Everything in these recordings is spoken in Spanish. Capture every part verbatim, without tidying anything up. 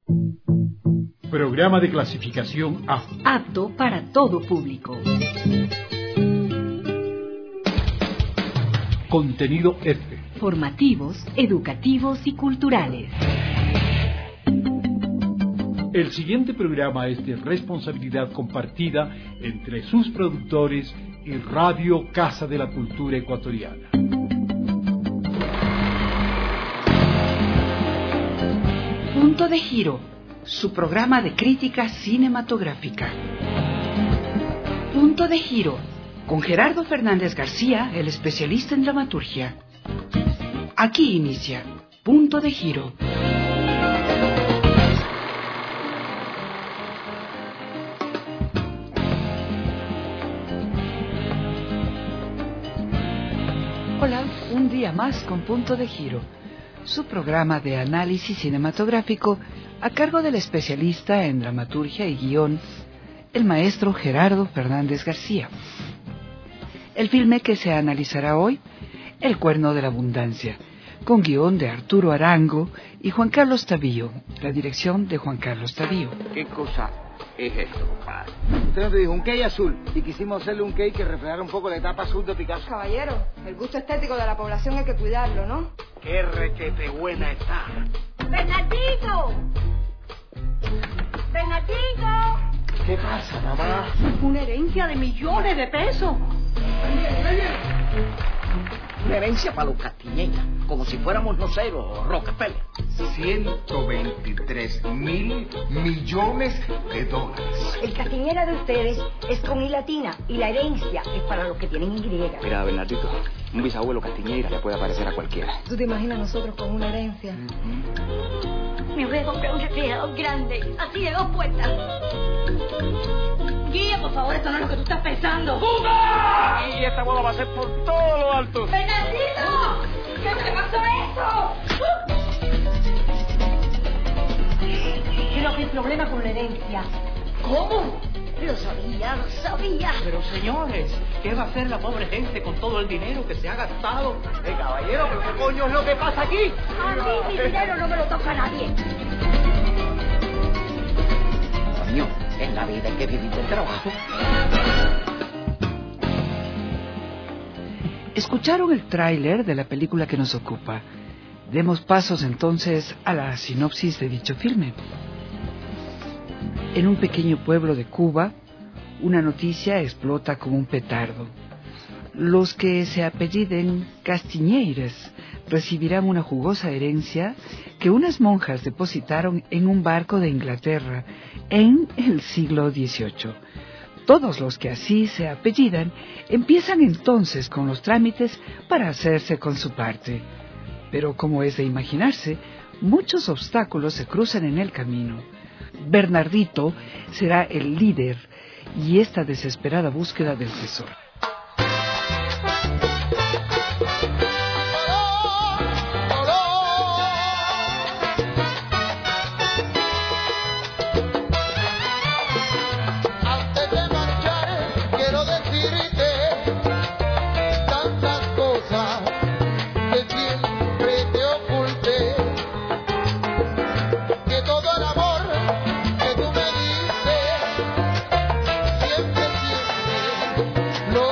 Programa de clasificación A. Apto para todo público. Contenido F. Formativos, educativos y culturales. El siguiente programa es de responsabilidad compartida entre sus productores y Radio Casa de la Cultura Ecuatoriana. Punto de Giro, su programa de crítica cinematográfica. Punto de Giro, con Gerardo Fernández García, el especialista en dramaturgia. Aquí inicia Punto de Giro. Hola, un día más con Punto de Giro, su programa de análisis cinematográfico a cargo del especialista en dramaturgia y guión, el maestro Gerardo Fernández García. El filme que se analizará hoy, El Cuerno de la Abundancia, con guión de Arturo Arango y Juan Carlos Tavío, la dirección de Juan Carlos Tavío. ¿Qué cosa es esto, compadre? Usted nos dijo un cake azul y quisimos hacerle un cake que reflejara un poco la etapa azul de Picasso. Caballero, el gusto estético de la población hay que cuidarlo, ¿no? ¡Qué requete buena está! ¡Bernardito! ¡Bernardito! ¿Qué pasa, mamá? Una herencia de millones de pesos. Una herencia para los castiñeños, como si fuéramos noceros, Rockefeller. ciento veintitrés mil millones de dólares. El castiñera de ustedes es con I latina y la herencia es para los que tienen Y. Mira, Bernardito, un bisabuelo castiñeira le puede aparecer a cualquiera. ¿Tú te imaginas nosotros con una herencia? Mm-hmm. Me voy a comprar un refrigerador grande, así de dos puertas. Guía, por favor, esto no es lo que tú estás pensando. ¡Puta! Y esta boda va a ser por todo lo alto. ¡Bernardito! ¿Qué te pasó eso? Creo que hay problema con la herencia. ¿Cómo? Lo sabía, lo sabía. Pero señores, ¿qué va a hacer la pobre gente con todo el dinero que se ha gastado? Eh, caballero, ¿pero qué coño es lo que pasa aquí? A mí mi dinero no me lo toca nadie. Coño, en la vida hay que vivir del trabajo. ¿Escucharon el tráiler de la película que nos ocupa? Demos pasos entonces a la sinopsis de dicho filme. En un pequeño pueblo de Cuba, una noticia explota como un petardo. Los que se apelliden Castiñeiras recibirán una jugosa herencia que unas monjas depositaron en un barco de Inglaterra en el siglo dieciocho. Todos los que así se apellidan empiezan entonces con los trámites para hacerse con su parte. Pero como es de imaginarse, muchos obstáculos se cruzan en el camino. Bernardito será el líder y esta desesperada búsqueda del tesoro. Lo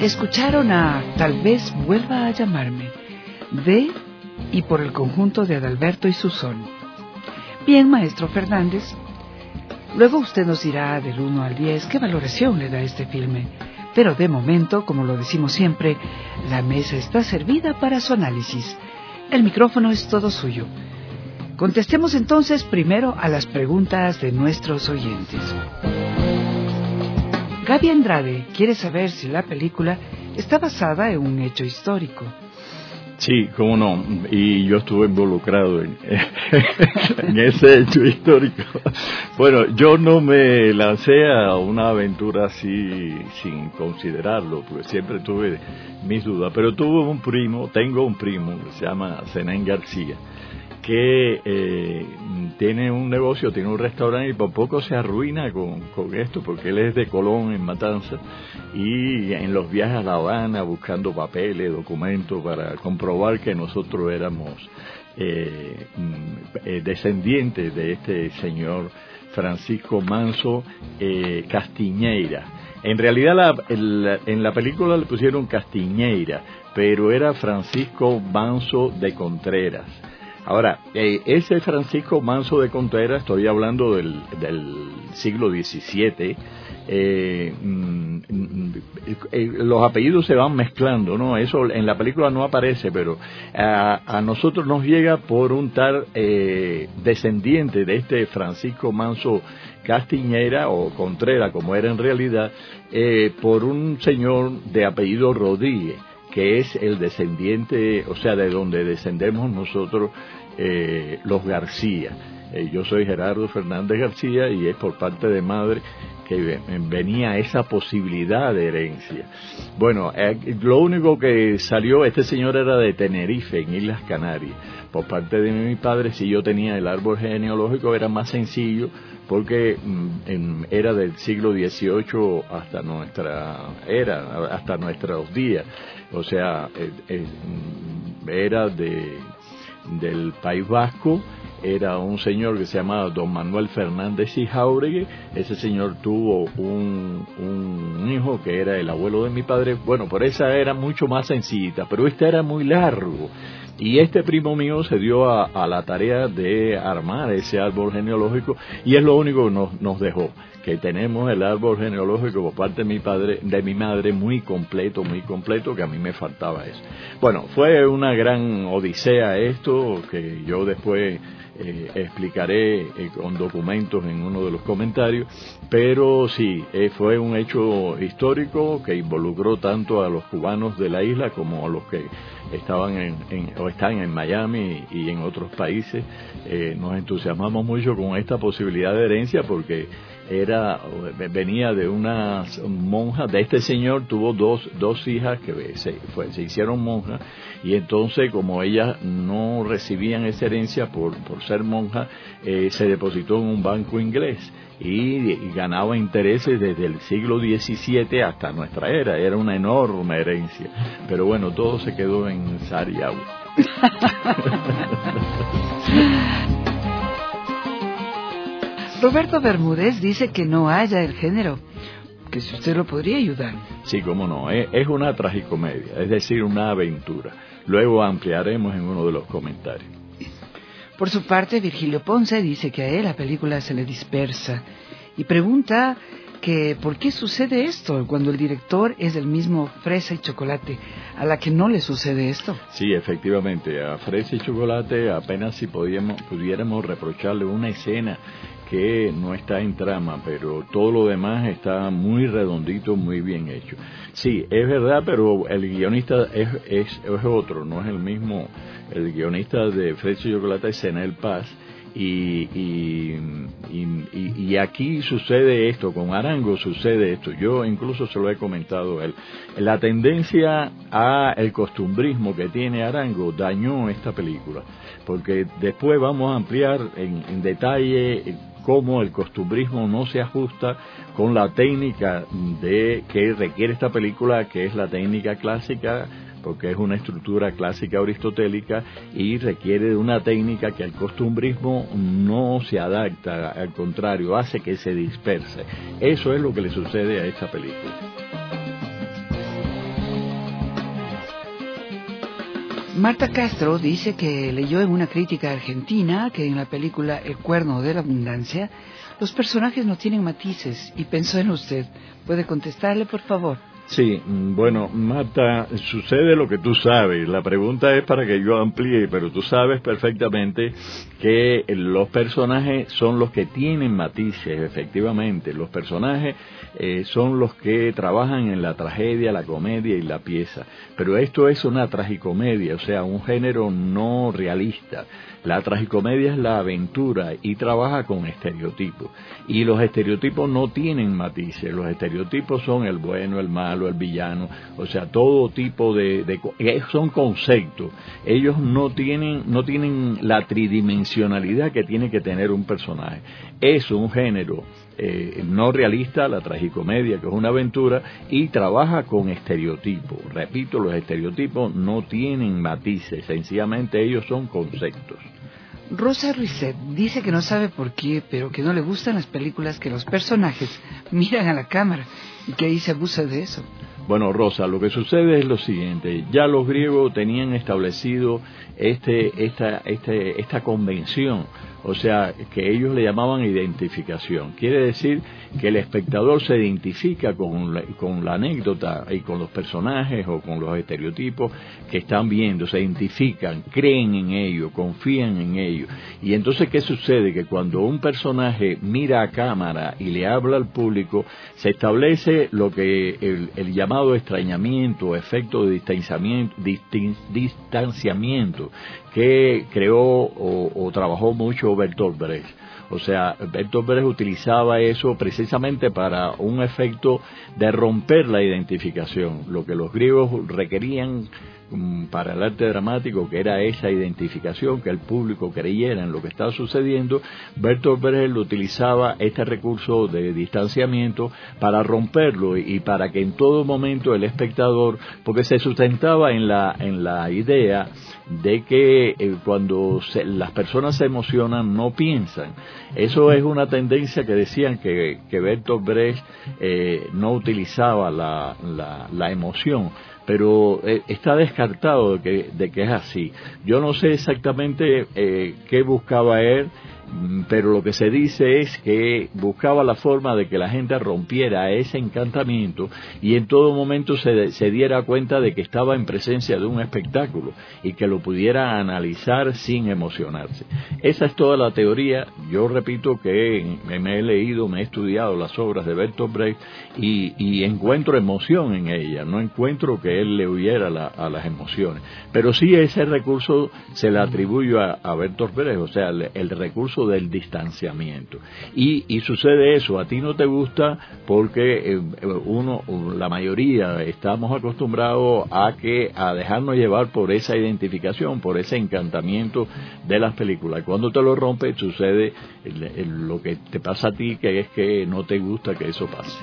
Escucharon a Tal vez vuelva a llamarme, de y por el conjunto de Adalberto y Susón. Bien, maestro Fernández, luego usted nos dirá del uno al diez qué valoración le da a este filme, pero de momento, como lo decimos siempre, la mesa está servida para su análisis. El micrófono es todo suyo. Contestemos entonces primero a las preguntas de nuestros oyentes. Gaby Andrade quiere saber si la película está basada en un hecho histórico. Sí, cómo no, y yo estuve involucrado en, en ese hecho histórico. Bueno, yo no me lancé a una aventura así sin considerarlo, porque siempre tuve mis dudas, pero tuve un primo, tengo un primo que se llama Zenén García, que eh, tiene un negocio, tiene un restaurante y por poco se arruina con, con esto, porque él es de Colón, en Matanzas, y en los viajes a La Habana buscando papeles, documentos para comprobar que nosotros éramos eh, eh, descendientes de este señor Francisco Manso eh, Castiñeira. En realidad la, el, en la película le pusieron Castiñeira, pero era Francisco Manso de Contreras. Ahora, eh, ese Francisco Manso de Contreras, estoy hablando del, del siglo diecisiete, eh, mm, eh, los apellidos se van mezclando, ¿no? Eso en la película no aparece, pero a, a nosotros nos llega por un tal eh, descendiente de este Francisco Manso Castiñeira, o Contreras, como era en realidad, eh, por un señor de apellido Rodríguez, que es el descendiente, o sea, de donde descendemos nosotros eh, los García. Eh, yo soy Gerardo Fernández García y es por parte de madre que venía esa posibilidad de herencia. Bueno, eh, lo único que salió, este señor era de Tenerife, en Islas Canarias. Por parte de mi padre, si yo tenía el árbol genealógico, era más sencillo, porque mm, en, era del siglo dieciocho hasta nuestra era, hasta nuestros días. O sea, eh, eh, era de del País Vasco. Era un señor que se llamaba don Manuel Fernández y Jáuregui. Ese señor tuvo un, un hijo que era el abuelo de mi padre. Bueno, por esa era mucho más sencillita, pero este era muy largo. Y este primo mío se dio a, a la tarea de armar ese árbol genealógico, y es lo único que nos, nos dejó, que tenemos el árbol genealógico por parte de mi padre, de mi madre, muy completo, muy completo, que a mí me faltaba eso. Bueno, fue una gran odisea esto, que yo después eh, explicaré eh, con documentos en uno de los comentarios, pero sí, eh, fue un hecho histórico que involucró tanto a los cubanos de la isla como a los que estaban en, en o están en Miami y en otros países. Eh, nos entusiasmamos mucho con esta posibilidad de herencia, porque era venía de unas monjas. De este señor tuvo dos dos hijas que se, fue, se hicieron monjas, y entonces, como ellas no recibían esa herencia por por ser monjas, eh, se depositó en un banco inglés y, y ganaba intereses desde el siglo diecisiete hasta nuestra era. Era una enorme herencia, pero bueno, todo se quedó en sal y agua. Roberto Bermúdez dice que no haya el género, que si usted lo podría ayudar. Sí, cómo no, es, es una tragicomedia, es decir, una aventura. Luego ampliaremos en uno de los comentarios. Por su parte, Virgilio Ponce dice que a él la película se le dispersa y pregunta que por qué sucede esto cuando el director es el mismo Fresa y Chocolate, a la que no le sucede esto. Sí, efectivamente, a Fresa y Chocolate apenas si podíamos, pudiéramos reprocharle una escena que no está en trama, pero todo lo demás está muy redondito, muy bien hecho. Sí, es verdad, pero el guionista es, es, es otro, no es el mismo. El guionista de Fresa y Chocolate es Zenel Paz, y, y, y, y aquí sucede esto, con Arango sucede esto. Yo incluso se lo he comentado a él. La tendencia a el costumbrismo que tiene Arango dañó esta película, porque después vamos a ampliar en, en detalle cómo el costumbrismo no se ajusta con la técnica de que requiere esta película, que es la técnica clásica, porque es una estructura clásica aristotélica y requiere de una técnica que el costumbrismo no se adapta, al contrario, hace que se disperse. Eso es lo que le sucede a esta película. Marta Castro dice que leyó en una crítica argentina que en la película El cuerno de la abundancia los personajes no tienen matices y pensó en usted. ¿Puede contestarle, por favor? Sí, bueno, Marta, sucede lo que tú sabes. La pregunta es para que yo amplíe, pero tú sabes perfectamente que los personajes son los que tienen matices, efectivamente. Los personajes eh, son los que trabajan en la tragedia, la comedia y la pieza. Pero esto es una tragicomedia, o sea, un género no realista. La tragicomedia es la aventura y trabaja con estereotipos. Y los estereotipos no tienen matices. Los estereotipos son el bueno, el malo, el villano. O sea, todo tipo de... de son conceptos. Ellos no tienen, no tienen la tridimensionalidad que tiene que tener un personaje. Es un género eh, no realista, la tragicomedia, que es una aventura, y trabaja con estereotipos. Repito, los estereotipos no tienen matices. Sencillamente ellos son conceptos. Rosa Risset dice que no sabe por qué, pero que no le gustan las películas que los personajes miran a la cámara y que ahí se abusa de eso. Bueno, Rosa, lo que sucede es lo siguiente. Ya los griegos tenían establecido este, esta, este, esta convención, o sea, que ellos le llamaban identificación. Quiere decir que el espectador se identifica con la, con la anécdota y con los personajes o con los estereotipos que están viendo, se identifican, creen en ello, confían en ello. Y entonces, ¿qué sucede? Que cuando un personaje mira a cámara y le habla al público, se establece lo que el, el llamado extrañamiento, efecto de distanciamiento, distin, distanciamiento, que creó o, o trabajó mucho Bertolt Brecht. O sea, Bertolt Brecht utilizaba eso precisamente para un efecto de romper la identificación, lo que los griegos requerían para el arte dramático, que era esa identificación, que el público creyera en lo que estaba sucediendo. Bertolt Brecht lo utilizaba este recurso de distanciamiento para romperlo y para que en todo momento el espectador, porque se sustentaba en la en la idea de que eh, cuando se, las personas se emocionan no piensan. Eso es una tendencia que decían que, que Bertolt Brecht eh, no utilizaba la, la, la emoción, pero eh, está descartado de que, de que es así. Yo no sé exactamente eh, qué buscaba él, pero lo que se dice es que buscaba la forma de que la gente rompiera ese encantamiento y en todo momento se, se diera cuenta de que estaba en presencia de un espectáculo y que lo pudiera analizar sin emocionarse. Esa es toda la teoría. Yo repito que me he leído, me he estudiado las obras de Bertolt Brecht y, y encuentro emoción en ellas, no encuentro que él le huyera la, a las emociones, pero sí ese recurso se le atribuye a, a Bertolt Brecht, o sea, el, el recurso del distanciamiento. Y, y sucede eso, a ti no te gusta porque eh, uno, la mayoría estamos acostumbrados a que a dejarnos llevar por esa identificación, por ese encantamiento de las películas. Cuando te lo rompes, sucede el, el, lo que te pasa a ti, que es que no te gusta que eso pase.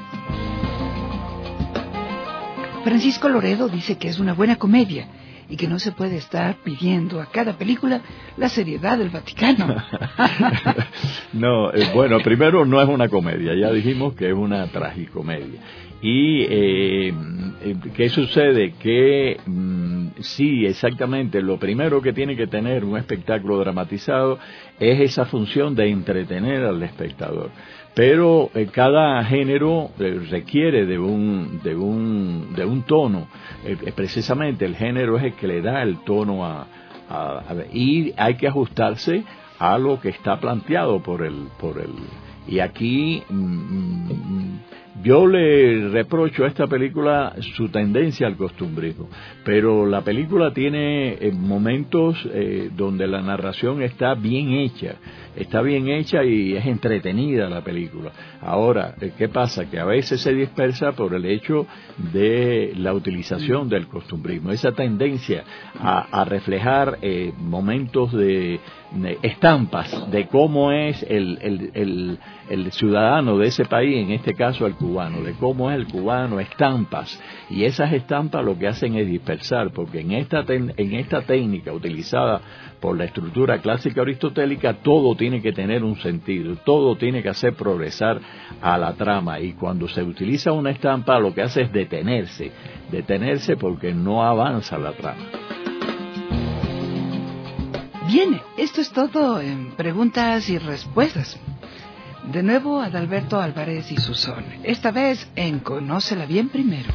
Francisco Loredo dice que es una buena comedia y que no se puede estar pidiendo a cada película la seriedad del Vaticano. No, eh, bueno, primero no es una comedia, ya dijimos que es una tragicomedia. Y eh, ¿qué sucede? Que mm, sí, exactamente, lo primero que tiene que tener un espectáculo dramatizado es esa función de entretener al espectador. Pero eh, cada género eh, requiere de un de un de un tono. Eh, precisamente el género es el que le da el tono a, a, a y hay que ajustarse a lo que está planteado por el por el y aquí mm, yo le reprocho a esta película su tendencia al costumbrismo, pero la película tiene eh, momentos eh, donde la narración está bien hecha, está bien hecha y es entretenida la película. Ahora, eh, ¿qué pasa? Que a veces se dispersa por el hecho de la utilización del costumbrismo, esa tendencia a, a reflejar eh, momentos de, de estampas de cómo es el, el, el, el ciudadano de ese país, en este caso el cubano, de cómo es el cubano, estampas, y esas estampas lo que hacen es dispersar, porque en esta ten, en esta técnica utilizada por la estructura clásica aristotélica, todo tiene que tener un sentido, todo tiene que hacer progresar a la trama, y cuando se utiliza una estampa lo que hace es detenerse, detenerse porque no avanza la trama. Bien, esto es todo en preguntas y respuestas. De nuevo, Adalberto Álvarez y su son. Esta vez en Conócela Bien Primero.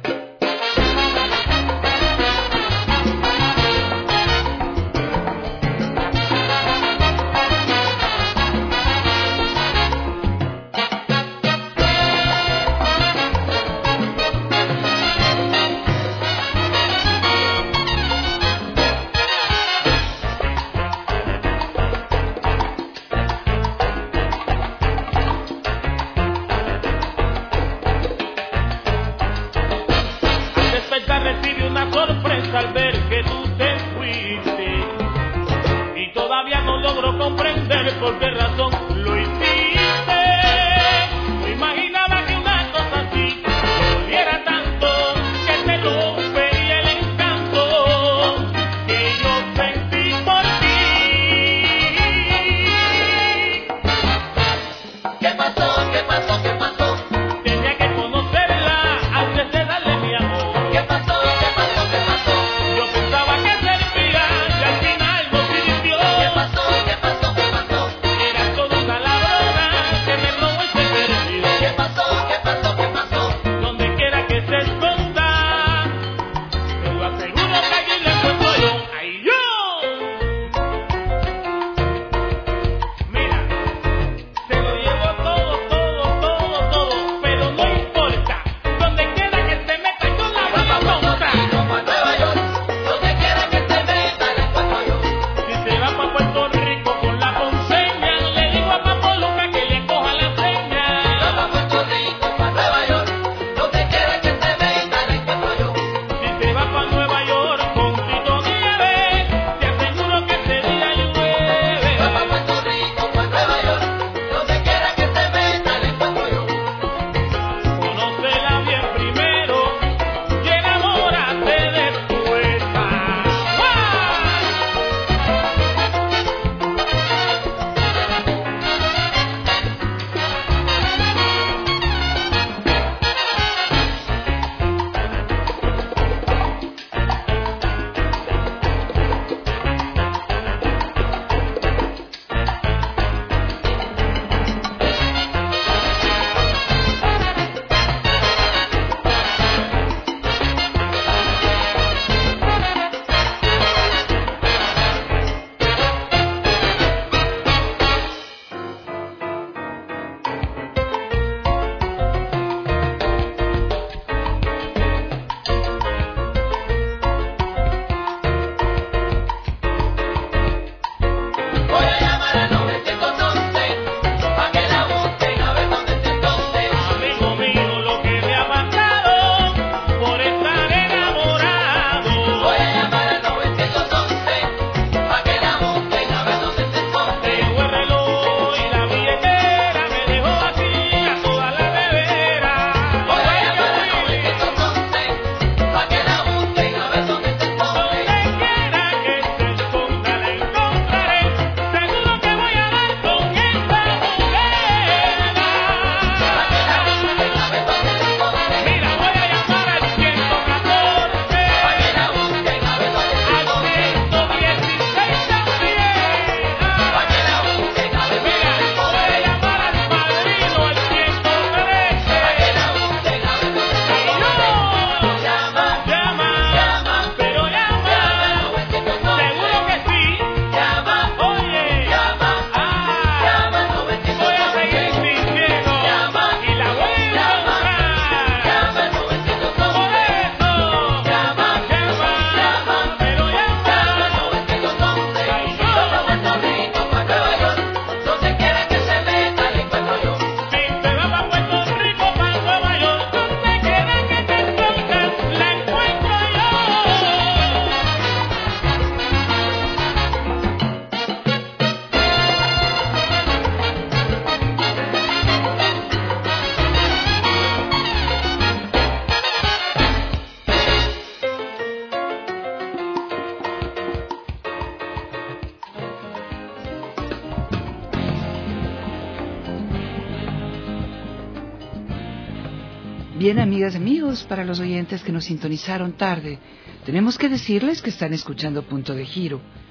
Bien, amigas y amigos, para los oyentes que nos sintonizaron tarde, tenemos que decirles que están escuchando Punto de Giro,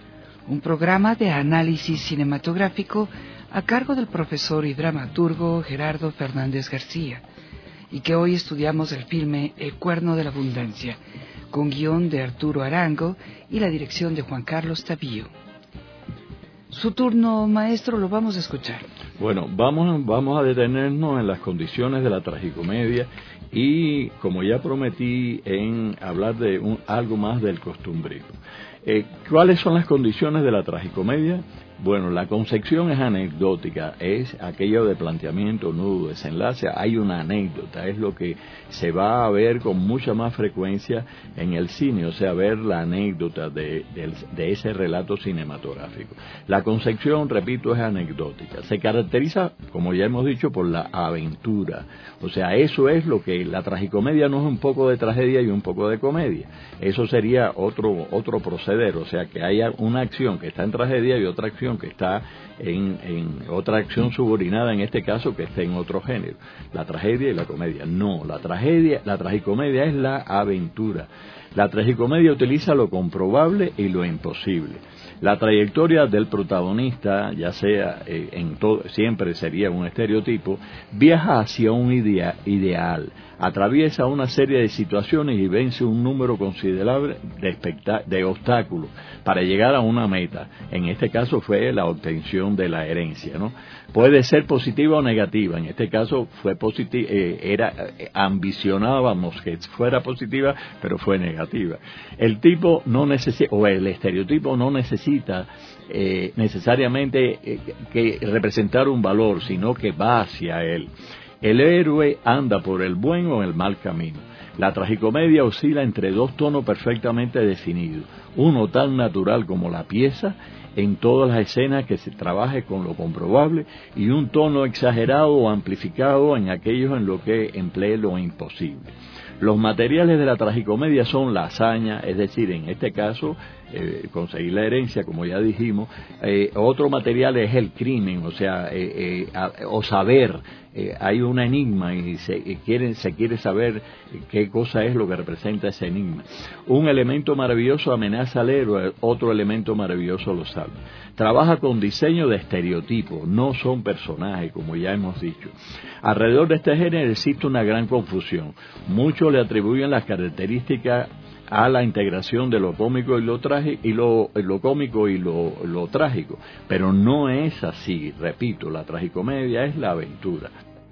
un programa de análisis cinematográfico a cargo del profesor y dramaturgo Gerardo Fernández García, y que hoy estudiamos el filme El Cuerno de la Abundancia, con guión de Arturo Arango y la dirección de Juan Carlos Tavío. Su turno, maestro, lo vamos a escuchar. Bueno, vamos, vamos a detenernos en las condiciones de la tragicomedia y, como ya prometí, en hablar de un, algo más del costumbrismo. Eh, ¿Cuáles son las condiciones de la tragicomedia? Bueno, la concepción es anecdótica, es aquello de planteamiento, nudo, desenlace, hay una anécdota, es lo que se va a ver con mucha más frecuencia en el cine, o sea, ver la anécdota de, de, de ese relato cinematográfico. La concepción, repito, es anecdótica, se caracteriza, como ya hemos dicho, por la aventura, o sea, eso es lo que la tragicomedia no es un poco de tragedia y un poco de comedia, eso sería otro, otro proceder, o sea, que haya una acción que está en tragedia y otra acción que está en, en otra acción subordinada, en este caso que esté en otro género, la tragedia y la comedia. No, la tragedia, la tragicomedia es la aventura. La tragicomedia utiliza lo comprobable y lo imposible. La trayectoria del protagonista, ya sea eh, en todo, siempre sería un estereotipo, viaja hacia un idea, ideal, atraviesa una serie de situaciones y vence un número considerable de, espectá- de obstáculos para llegar a una meta. En este caso fue la obtención de la herencia, ¿no? Puede ser positiva o negativa. En este caso fue positiva, eh, era eh, ambicionábamos que fuera positiva, pero fue negativa. El tipo no necesita, o el estereotipo no necesita eh, necesariamente eh, que representar un valor, sino que va hacia él. El héroe anda por el buen o el mal camino. La tragicomedia oscila entre dos tonos perfectamente definidos, uno tan natural como la pieza, en todas las escenas que se trabaje con lo comprobable, y un tono exagerado o amplificado en aquellos en lo que emplee lo imposible. Los materiales de la tragicomedia son la hazaña, es decir, en este caso, eh, conseguir la herencia, como ya dijimos. Eh, otro material es el crimen, o sea, eh, eh, a, o saber. Eh, hay un enigma y se, y quieren, se quiere saber qué cosa es lo que representa ese enigma. Un elemento maravilloso amenaza al héroe, otro elemento maravilloso lo salva. Trabaja con diseño de estereotipos, no son personajes, como ya hemos dicho. Alrededor de este género existe una gran confusión. Muchos le atribuyen las características a la integración de lo cómico y lo trágico y lo, lo cómico y lo, lo trágico, pero no es así. Repito, la tragicomedia es la aventura.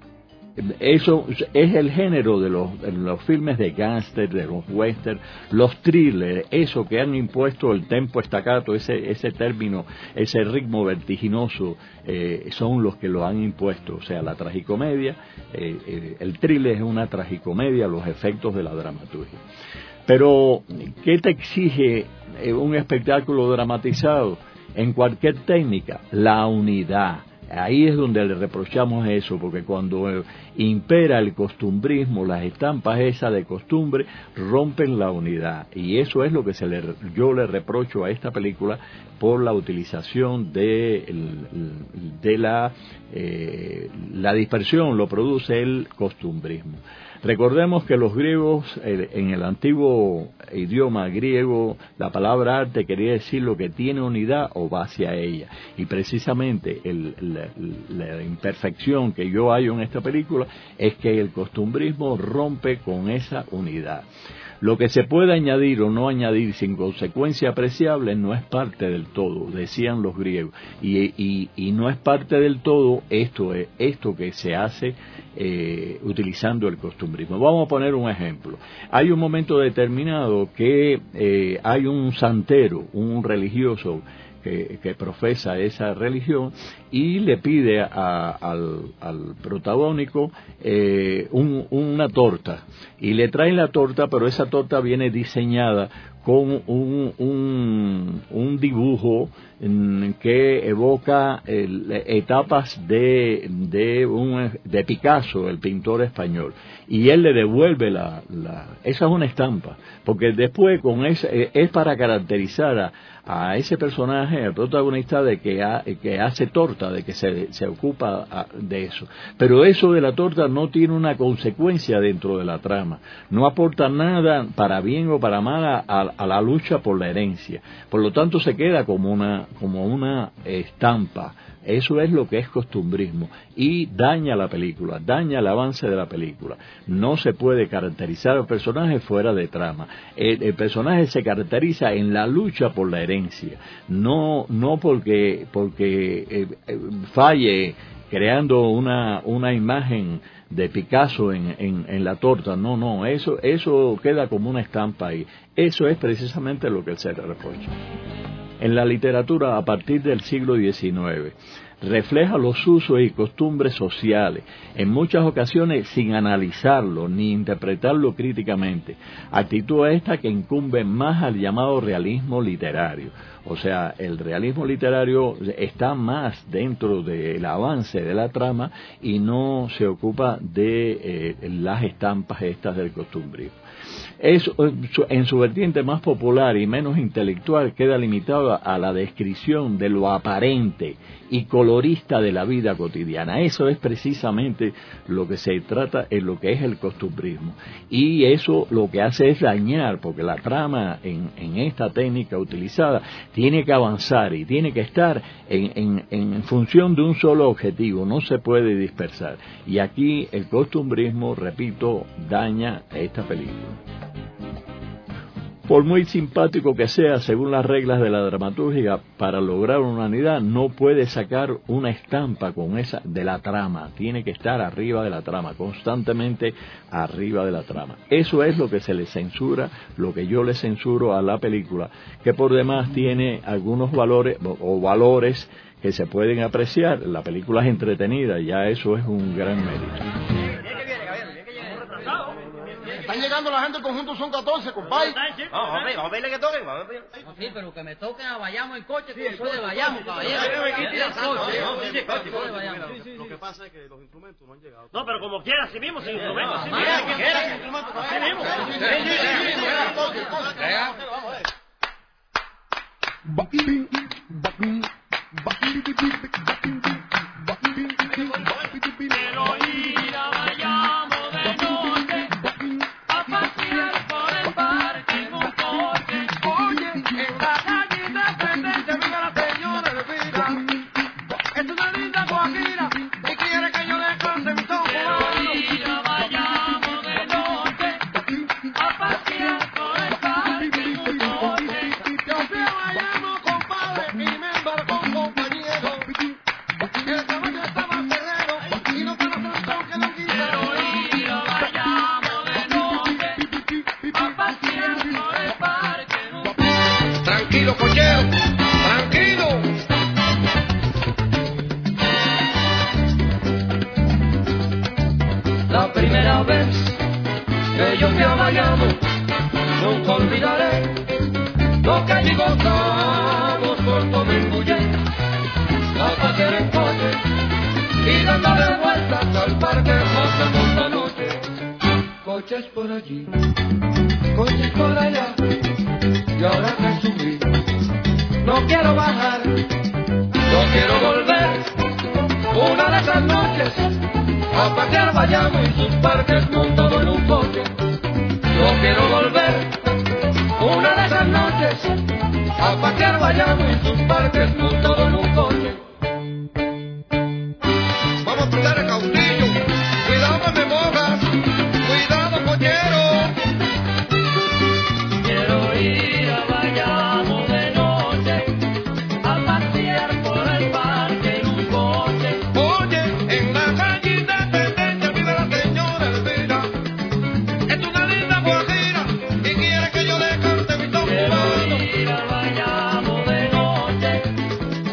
Eso es el género de los, de los filmes de gángster, de los western, los thrillers, eso que han impuesto el tempo staccato, ese ese término, ese ritmo vertiginoso, eh, son los que lo han impuesto. O sea, la tragicomedia, eh, eh, el thriller es una tragicomedia, los efectos de la dramaturgia. Pero, ¿qué te exige un espectáculo dramatizado? En cualquier técnica, la unidad. Ahí es donde le reprochamos eso, porque cuando impera el costumbrismo, las estampas esas de costumbre rompen la unidad, y eso es lo que se le, yo le reprocho a esta película por la utilización de, de la, eh, la dispersión, lo produce el costumbrismo. Recordemos que los griegos, eh, en el antiguo idioma griego, la palabra arte quería decir lo que tiene unidad o va hacia ella. Y precisamente el, la, la imperfección que yo hallo en esta película es que el costumbrismo rompe con esa unidad. Lo que se puede añadir o no añadir sin consecuencia apreciable no es parte del todo, decían los griegos, y, y, y no es parte del todo esto, esto que se hace eh, utilizando el costumbrismo. Vamos a poner un ejemplo. Hay un momento determinado que eh, hay un santero, un religioso, Que, que profesa esa religión, y le pide a, al, al protagónico eh, un, una torta, y le traen la torta, pero esa torta viene diseñada con un, un, un dibujo que evoca el, etapas de, de, un, de Picasso, el pintor español, y él le devuelve la, la esa es una estampa, porque después con ese, es para caracterizar a, a ese personaje, el protagonista, de que, ha, que hace torta, de que se, se ocupa de eso, pero eso de la torta no tiene una consecuencia dentro de la trama, no aporta nada para bien o para mal a, a la lucha por la herencia. Por lo tanto, se queda como una, como una estampa. Eso es lo que es costumbrismo y daña la película, daña el avance de la película. No se puede caracterizar al personaje fuera de trama. El, el personaje se caracteriza en la lucha por la herencia, no no porque porque eh, eh, falle creando una una imagen de Picasso en, en, en la torta. No, no, eso eso queda como una estampa ahí. Eso es precisamente lo que él se le reprocha. En la literatura, a partir del siglo diecinueve, refleja los usos y costumbres sociales, en muchas ocasiones sin analizarlo ni interpretarlo críticamente, actitud esta que incumbe más al llamado realismo literario. O sea, el realismo literario está más dentro del avance de la trama y no se ocupa de eh, las estampas estas del costumbrismo. Eso, en su vertiente más popular y menos intelectual, queda limitado a la descripción de lo aparente y colorista de la vida cotidiana. Eso es precisamente lo que se trata en lo que es el costumbrismo. Y eso lo que hace es dañar, porque la trama en, en esta técnica utilizada tiene que avanzar y tiene que estar en, en, en función de un solo objetivo, no se puede dispersar. Y aquí el costumbrismo, repito, daña esta película. Por muy simpático que sea, según las reglas de la dramaturgia, para lograr una unidad no puede sacar una estampa con esa de la trama, tiene que estar arriba de la trama, constantemente arriba de la trama. Eso es lo que se le censura, lo que yo le censuro a la película, que por demás tiene algunos valores o valores que se pueden apreciar. La película es entretenida, ya eso es un gran mérito. Están llegando la gente del conjunto, son catorce, compadre. Vamos a ver, vamos a verle que toquen. Sí, pero que me toquen a Bayamo en coche, que yo soy de Bayamo, caballero. Lo que pasa es que los instrumentos no han llegado. No, pero como quiera, así mismo, sin instrumentos. Así Tranquilo, cochero, tranquilo. La primera vez que yo fui a Bayamo, nunca olvidaré lo que allí gozamos por Domingo Yen. La pasear en coche y dándole vueltas al parque José por la noche. Coches por allí, coches por allá, y ahora que subí, no quiero bajar, no quiero volver. Una de esas noches a pasear Bayamo y sus parques montado en un coche. No quiero volver. Una de esas noches a pasear Bayamo y sus parques montado en un coche. Vamos a pisar el cautillo. Cuidado que me mojas. Cuidado, cochero. Quiero ir a Bayamo de noche a pasear por el parque en un coche. Oye, en la callita Tendencia vive la señora Elvira. Es una linda guajira y quiere que yo le cante mi son cubano. Quiero ir a Bayamo de noche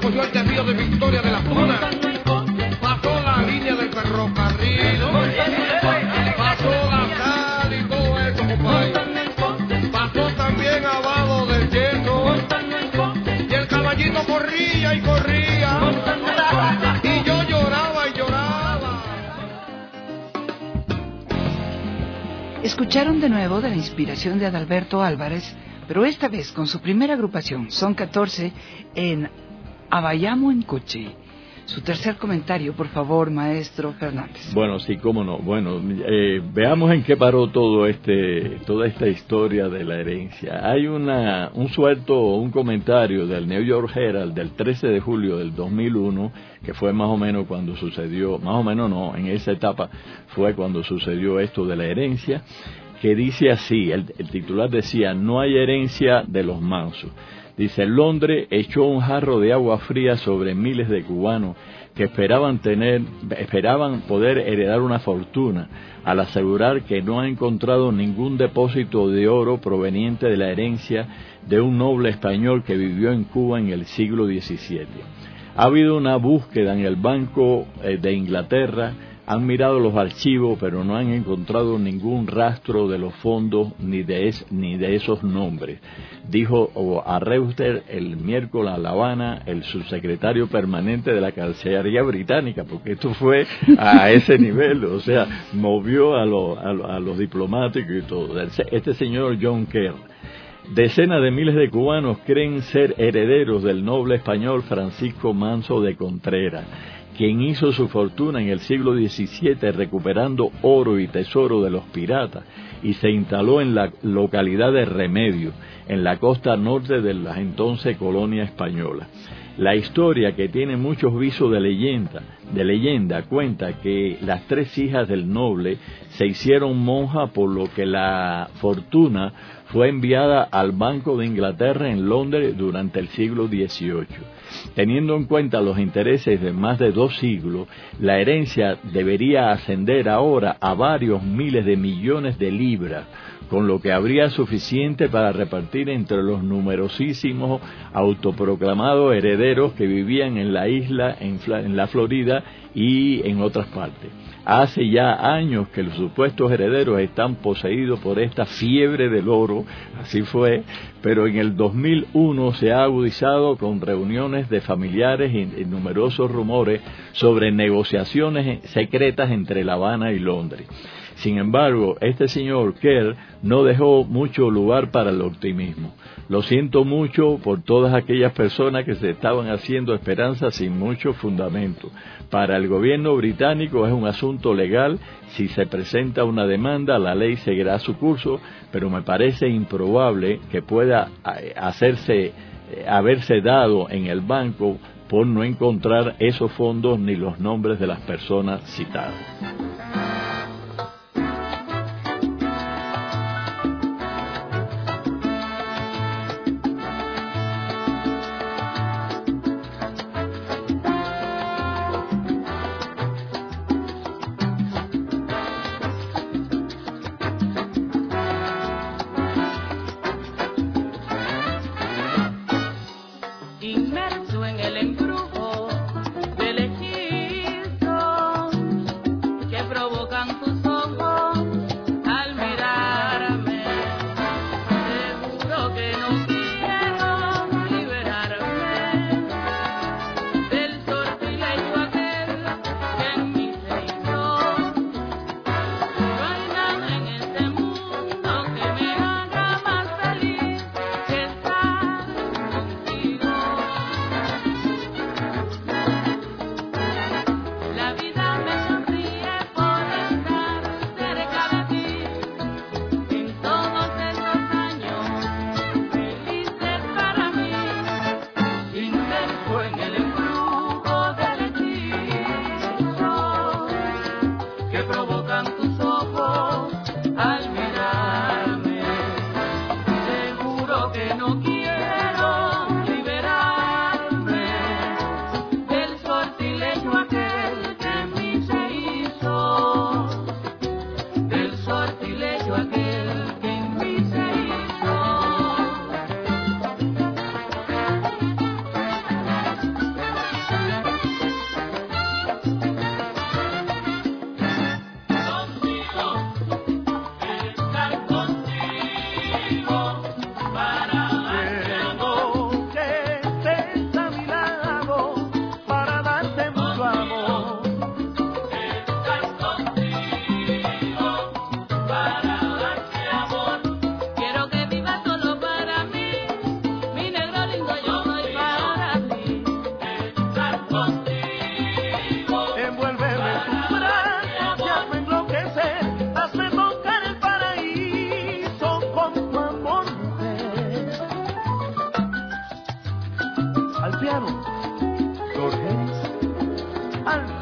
cogió el desvío de Victoria de la Tuna. Pasó la línea del ferrocarril. Pasó la sal y todo eso, compadre. Pasó también abajo del yeso. Y el caballito corría y corría. Y yo lloraba y lloraba. Escucharon de nuevo de la inspiración de Adalberto Álvarez, pero esta vez con su primera agrupación, Son catorce, en Abayamo en Coche. Su tercer comentario, por favor, maestro Fernández. Bueno, sí, cómo no. Bueno, eh, veamos en qué paró todo este, toda esta historia de la herencia. Hay una, un suelto, un comentario del New York Herald del trece de julio del dos mil uno, que fue más o menos cuando sucedió, más o menos no, en esa etapa fue cuando sucedió esto de la herencia, que dice así, el, el titular decía, no hay herencia de los mansos. Dice, Londres echó un jarro de agua fría sobre miles de cubanos que esperaban tener, esperaban poder heredar una fortuna, al asegurar que no ha encontrado ningún depósito de oro proveniente de la herencia de un noble español que vivió en Cuba en el siglo diecisiete. Ha habido una búsqueda en el Banco de Inglaterra, han mirado los archivos, pero no han encontrado ningún rastro de los fondos ni de, es, ni de esos nombres. Dijo a Reuters el miércoles a La Habana el subsecretario permanente de la Cancillería británica, porque esto fue a ese nivel, o sea, movió a, lo, a, lo, a los diplomáticos y todo. Este señor John Kerr. Decenas de miles de cubanos creen ser herederos del noble español Francisco Manso de Contreras, quien hizo su fortuna en el siglo diecisiete recuperando oro y tesoro de los piratas y se instaló en la localidad de Remedio, en la costa norte de las entonces colonias españolas. La historia, que tiene muchos visos de leyenda, de leyenda, cuenta que las tres hijas del noble se hicieron monjas, por lo que la fortuna fue enviada al Banco de Inglaterra en Londres durante el siglo dieciocho. Teniendo en cuenta los intereses de más de dos siglos, la herencia debería ascender ahora a varios miles de millones de libras, con lo que habría suficiente para repartir entre los numerosísimos autoproclamados herederos que vivían en la isla, en, en la Florida y en otras partes. Hace ya años que los supuestos herederos están poseídos por esta fiebre del oro, así fue, pero en el dos mil uno se ha agudizado con reuniones de familiares y, y numerosos rumores sobre negociaciones secretas entre La Habana y Londres. Sin embargo, este señor Kerr no dejó mucho lugar para el optimismo. Lo siento mucho por todas aquellas personas que se estaban haciendo esperanzas sin mucho fundamento. Para el gobierno británico es un asunto legal. Si se presenta una demanda, la ley seguirá su curso, pero me parece improbable que pueda hacerse, haberse dado en el banco por no encontrar esos fondos ni los nombres de las personas citadas. Inmerso en el embrujo del hechizo que piano, Jorge Alba.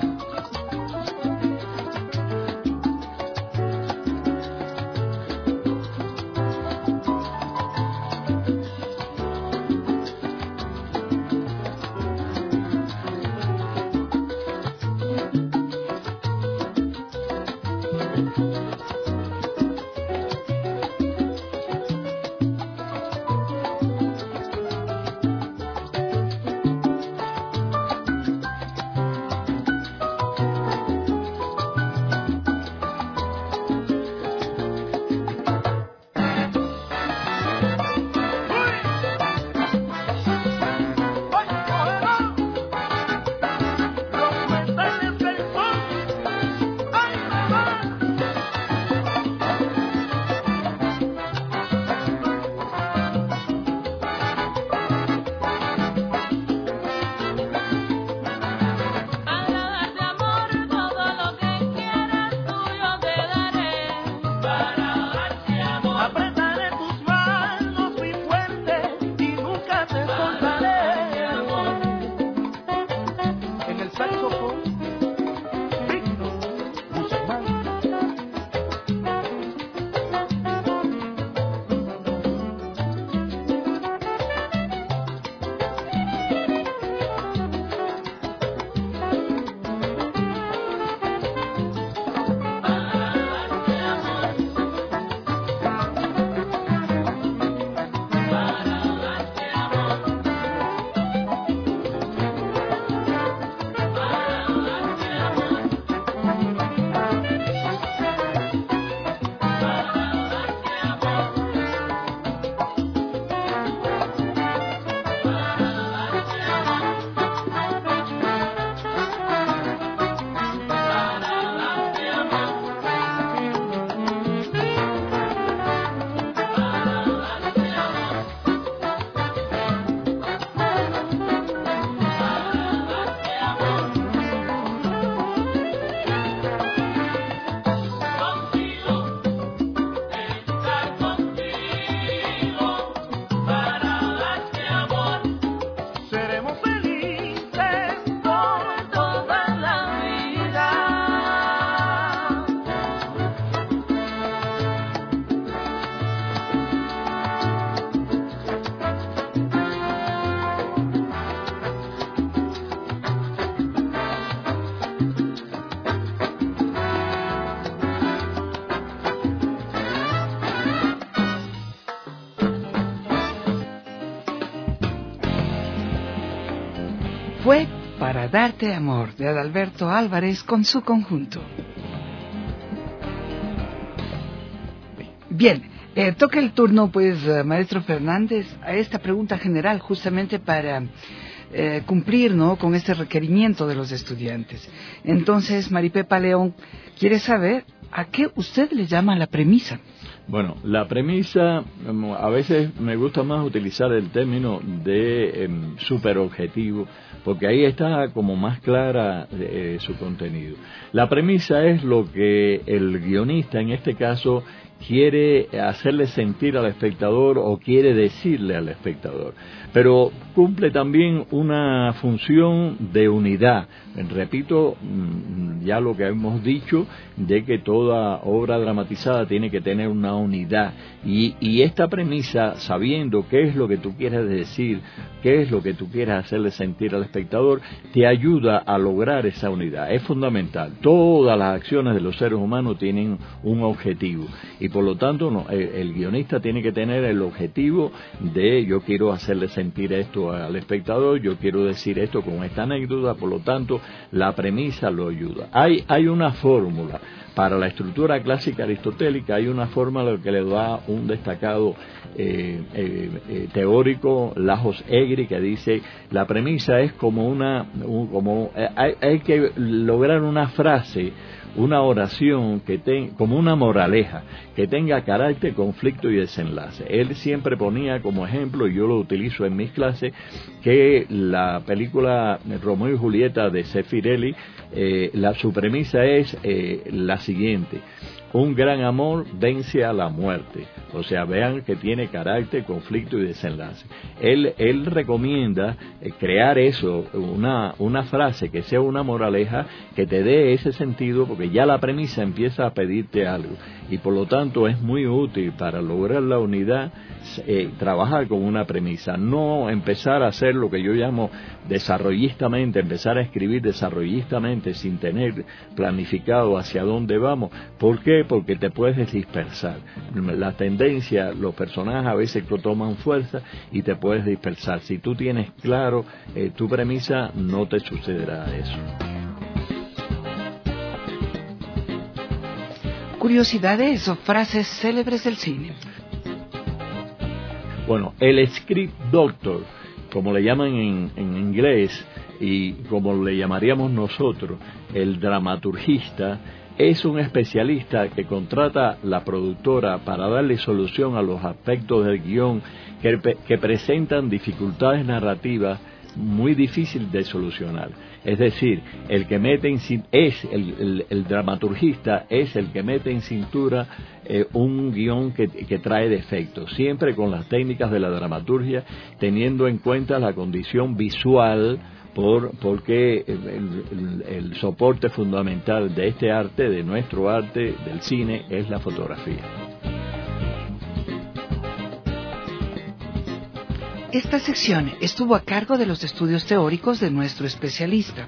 Fue Para darte amor, de Adalberto Álvarez con su conjunto. Bien, eh, toca el turno, pues, uh, maestro Fernández, a esta pregunta general, justamente para eh, cumplir, ¿no?, con este requerimiento de los estudiantes. Entonces, Maripepa León quiere saber a qué usted le llama la premisa. Bueno, la premisa, a veces me gusta más utilizar el término de eh, superobjetivo, porque ahí está como más clara eh, su contenido. La premisa es lo que el guionista, en este caso, quiere hacerle sentir al espectador o quiere decirle al espectador, pero cumple también una función de unidad. Repito ya lo que hemos dicho, de que toda obra dramatizada tiene que tener una unidad, y, y esta premisa, sabiendo qué es lo que tú quieres decir, qué es lo que tú quieres hacerle sentir al espectador, te ayuda a lograr esa unidad. Es fundamental. Todas las acciones de los seres humanos tienen un objetivo, y por lo tanto no, el, el guionista tiene que tener el objetivo de: yo quiero hacerle sentir esto al espectador, yo quiero decir esto con esta anécdota. Por lo tanto, la premisa lo ayuda. Hay, hay una fórmula para la estructura clásica aristotélica, hay una fórmula que le da un destacado eh, eh, eh, teórico, Lajos Egri, que dice: la premisa es como una, un, como eh, hay, hay que lograr una frase, una oración que tenga como una moraleja, que tenga carácter, conflicto y desenlace. Él siempre ponía como ejemplo, y yo lo utilizo en mis clases, que la película Romeo y Julieta de Zeffirelli, eh, la, su premisa es eh, la siguiente: un gran amor vence a la muerte. O sea, vean que tiene carácter, conflicto y desenlace. Él, él recomienda eh, crear eso, una, una frase que sea una moraleja que te dé ese sentido, porque ya la premisa empieza a pedirte algo. Y por lo tanto es muy útil para lograr la unidad, eh, trabajar con una premisa. No empezar a hacer lo que yo llamo desarrollistamente, empezar a escribir desarrollistamente sin tener planificado hacia dónde vamos. ¿Por qué? Porque te puedes dispersar. La tendencia, los personajes a veces toman fuerza y te puedes dispersar. Si tú tienes claro eh, tu premisa, no te sucederá eso. Curiosidades o frases célebres del cine. Bueno, el script doctor, como le llaman en, en inglés y como le llamaríamos nosotros, el dramaturgista, es un especialista que contrata la productora para darle solución a los aspectos del guión que, que presentan dificultades narrativas muy difíciles de solucionar. Es decir, el que mete en es el, el, el dramaturgista es el que mete en cintura eh, un guión que, que trae defectos, siempre con las técnicas de la dramaturgia, teniendo en cuenta la condición visual, por porque el, el, el soporte fundamental de este arte, de nuestro arte, del cine, es la fotografía. Esta sección estuvo a cargo de los estudios teóricos de nuestro especialista.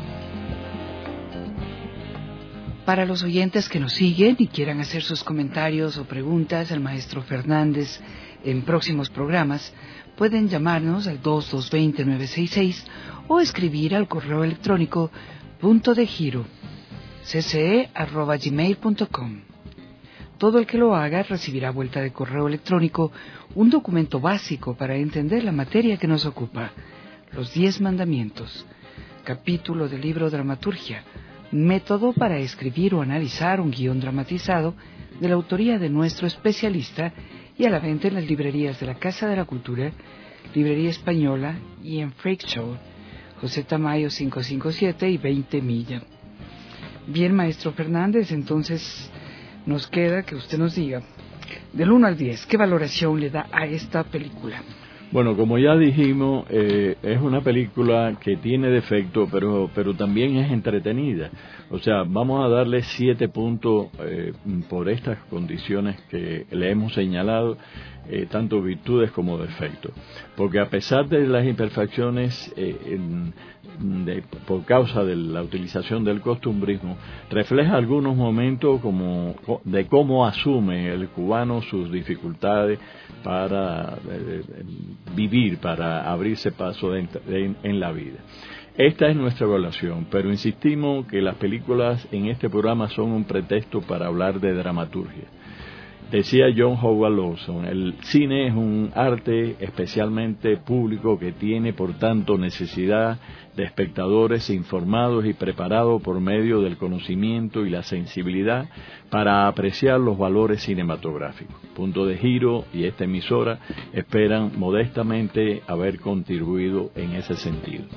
Para los oyentes que nos siguen y quieran hacer sus comentarios o preguntas al maestro Fernández en próximos programas, pueden llamarnos al dos dos dos cero nueve seis seis o escribir al correo electrónico punto de giro c c e arroba gmail punto com. Todo el que lo haga recibirá vuelta de correo electrónico un documento básico para entender la materia que nos ocupa, los diez mandamientos, capítulo del libro Dramaturgia, método para escribir o analizar un guión dramatizado de la autoría de nuestro especialista y a la venta en las librerías de la Casa de la Cultura, Librería Española y en Freak Show, José Tamayo quinientos cincuenta y siete y veinte Milla. Bien, maestro Fernández, entonces nos queda que usted nos diga, del uno al diez, ¿qué valoración le da a esta película? Bueno, como ya dijimos, eh, es una película que tiene defecto, pero pero también es entretenida. O sea, vamos a darle siete puntos eh, por estas condiciones que le hemos señalado, eh, tanto virtudes como defectos. Porque a pesar de las imperfecciones, eh, en, de, por causa de la utilización del costumbrismo, refleja algunos momentos como de cómo asume el cubano sus dificultades para eh, vivir, para abrirse paso en, en, en la vida. Esta es nuestra evaluación, pero insistimos que las películas en este programa son un pretexto para hablar de dramaturgia. Decía John Howard Lawson, el cine es un arte especialmente público que tiene por tanto necesidad de espectadores informados y preparados por medio del conocimiento y la sensibilidad para apreciar los valores cinematográficos. Punto de Giro y esta emisora esperan modestamente haber contribuido en ese sentido.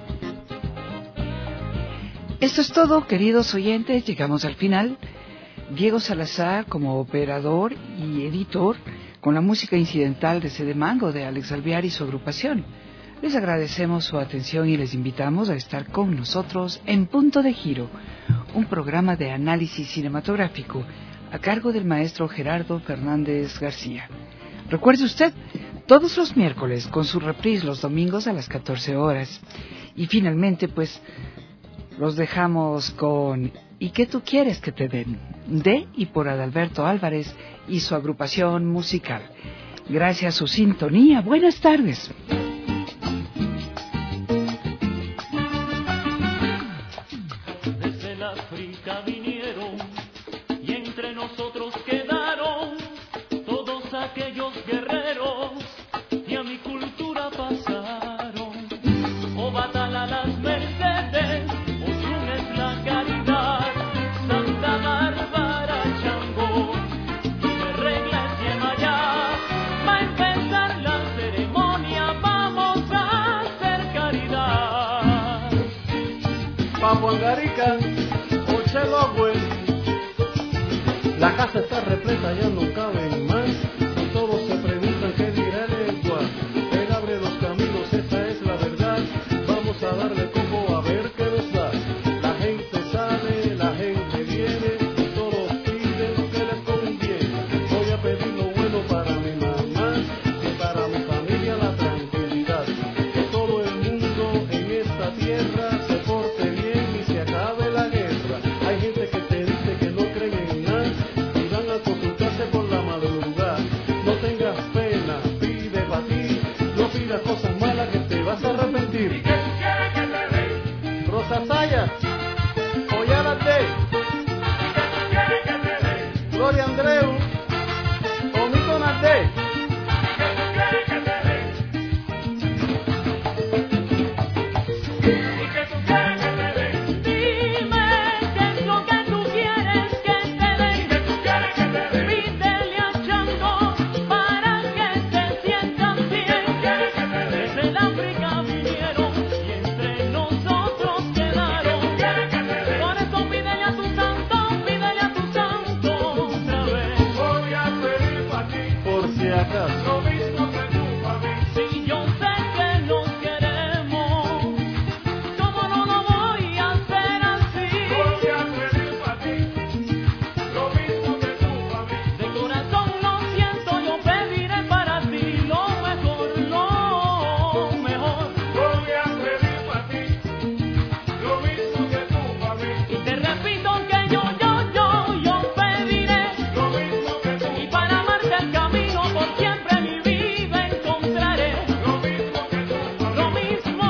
Esto es todo, queridos oyentes, llegamos al final. Diego Salazar como operador y editor, con la música incidental de Sede Mango de Alex Alvear y su agrupación. Les agradecemos su atención y les invitamos a estar con nosotros en Punto de Giro, un programa de análisis cinematográfico a cargo del maestro Gerardo Fernández García. Recuerde usted, todos los miércoles con su reprise los domingos a las catorce horas. Y finalmente, pues, los dejamos con ¿Y qué tú quieres que te den? De y por Adalberto Álvarez y su agrupación musical. Gracias a su sintonía. Buenas tardes. Desde el África vinieron y entre nosotros quedaron todos aquellos guerreros y a mi cultura pasaron. O Batala las Mercedes, Oshun es la caridad, Santa Bárbara Changó, y reglas Yemayá. Va a empezar la ceremonia, vamos a hacer caridad. Papuangarica, Ochelogüe, la casa está repleta, ya no caben más. Y todos se preguntan qué dirá el cual. Él abre los caminos, esa es la verdad. Vamos a darle coco a ver qué nos da. La gente sale, la gente viene, y todos piden lo que les conviene. Voy a pedir lo bueno para mi mamá y para mi familia la tranquilidad. Que todo el mundo en esta tierra se porte bien y se acabe la guerra. Hay gente que te dice que no creen en nada y van a consultarse por la madrugada. No tengas pena, pide para ti, no pidas cosas malas que te vas a arrepentir. ¿Y qué tú quieres que te dé? Rosa Sayas, Oyala Day. ¿Y qué tú quieres que te dé? Gloria Andreu, Omito Nardé. ¿Y qué tú quieres que te dé? ¿Y qué tú quieres que te dé? Dime qué es lo que tú quieres que te dé. ¿Y qué tú quieres que te dé? Pídele a Chango para que te sientas bien. Desde el África vinieron y entre nosotros quedaron. Por eso pídele a tu santo, pídele a tu santo otra vez. Voy a pedir para ti, por si acaso, lo mismo que tú para mí. Si yo sé que nos queremos, ¿cómo no lo voy a hacer así? Voy a pedir para ti, lo mismo que tú para mí. De corazón lo siento, yo pediré para ti lo mejor, lo mejor. Voy a pedir para ti, lo mismo que tú para mí. Y te repito que yo, yo, yo, yo pediré Lo mismo que tú, y para amarte el camino por siempre mi vida encontraré. lo mismo que tú para Lo mí. mismo.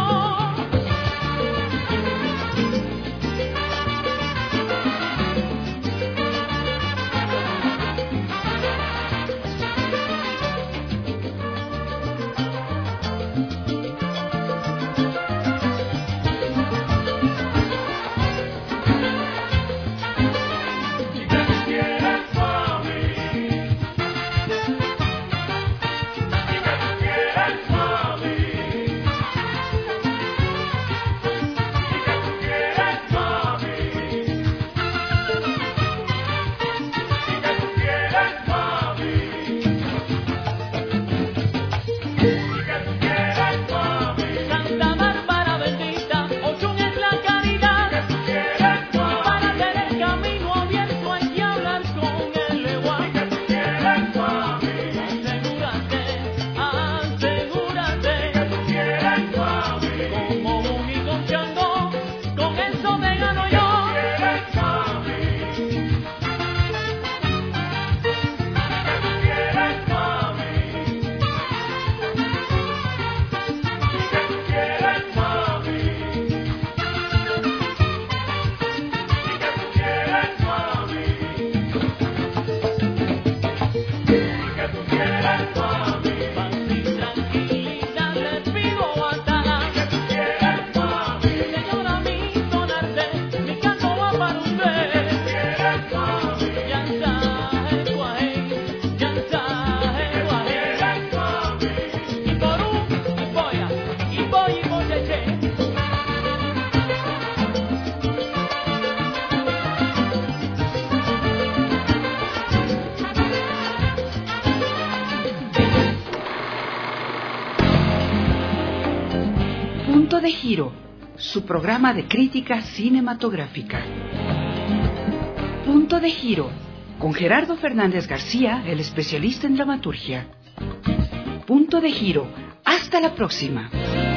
¿Y qué tú quieres para mí? ¿Y qué tú quieres para mí? ¿Y qué tú quieres para mí? ¿Y qué tú quieres para mí? ¿Y qué tú quieres para mí? Santa Bárbara bendita, Ochun es la caridad. ¿Qué tú quieres Y para para tener el camino abierto hay que hablar con el leguán. ¿Qué tú quieres para mí? Asegúrate, asegúrate. ¿Qué tú quieres para mí? Como un y con Chango, con eso te gano yo. ¿Qué tú quieres para mí? ¿Qué tú quieres para mí? ¿Qué tú quieres para mí? ¿Qué tú quieres para mí? ¿Qué tú quieres para mí? Paz y tranquilidad le pido a Tana. ¿Qué tú quieres para mí? Señora mi Tonarte, mi canto va para usted. ¿Quieres para mí? Yanzaje guajé, yanzaje guajé. ¿Quieres para mí? Y por un, y boya, y boy, y boyeche. Punto de Giro, su programa de crítica cinematográfica. Punto de Giro, con Gerardo Fernández García, el especialista en dramaturgia. Punto de Giro, hasta la próxima.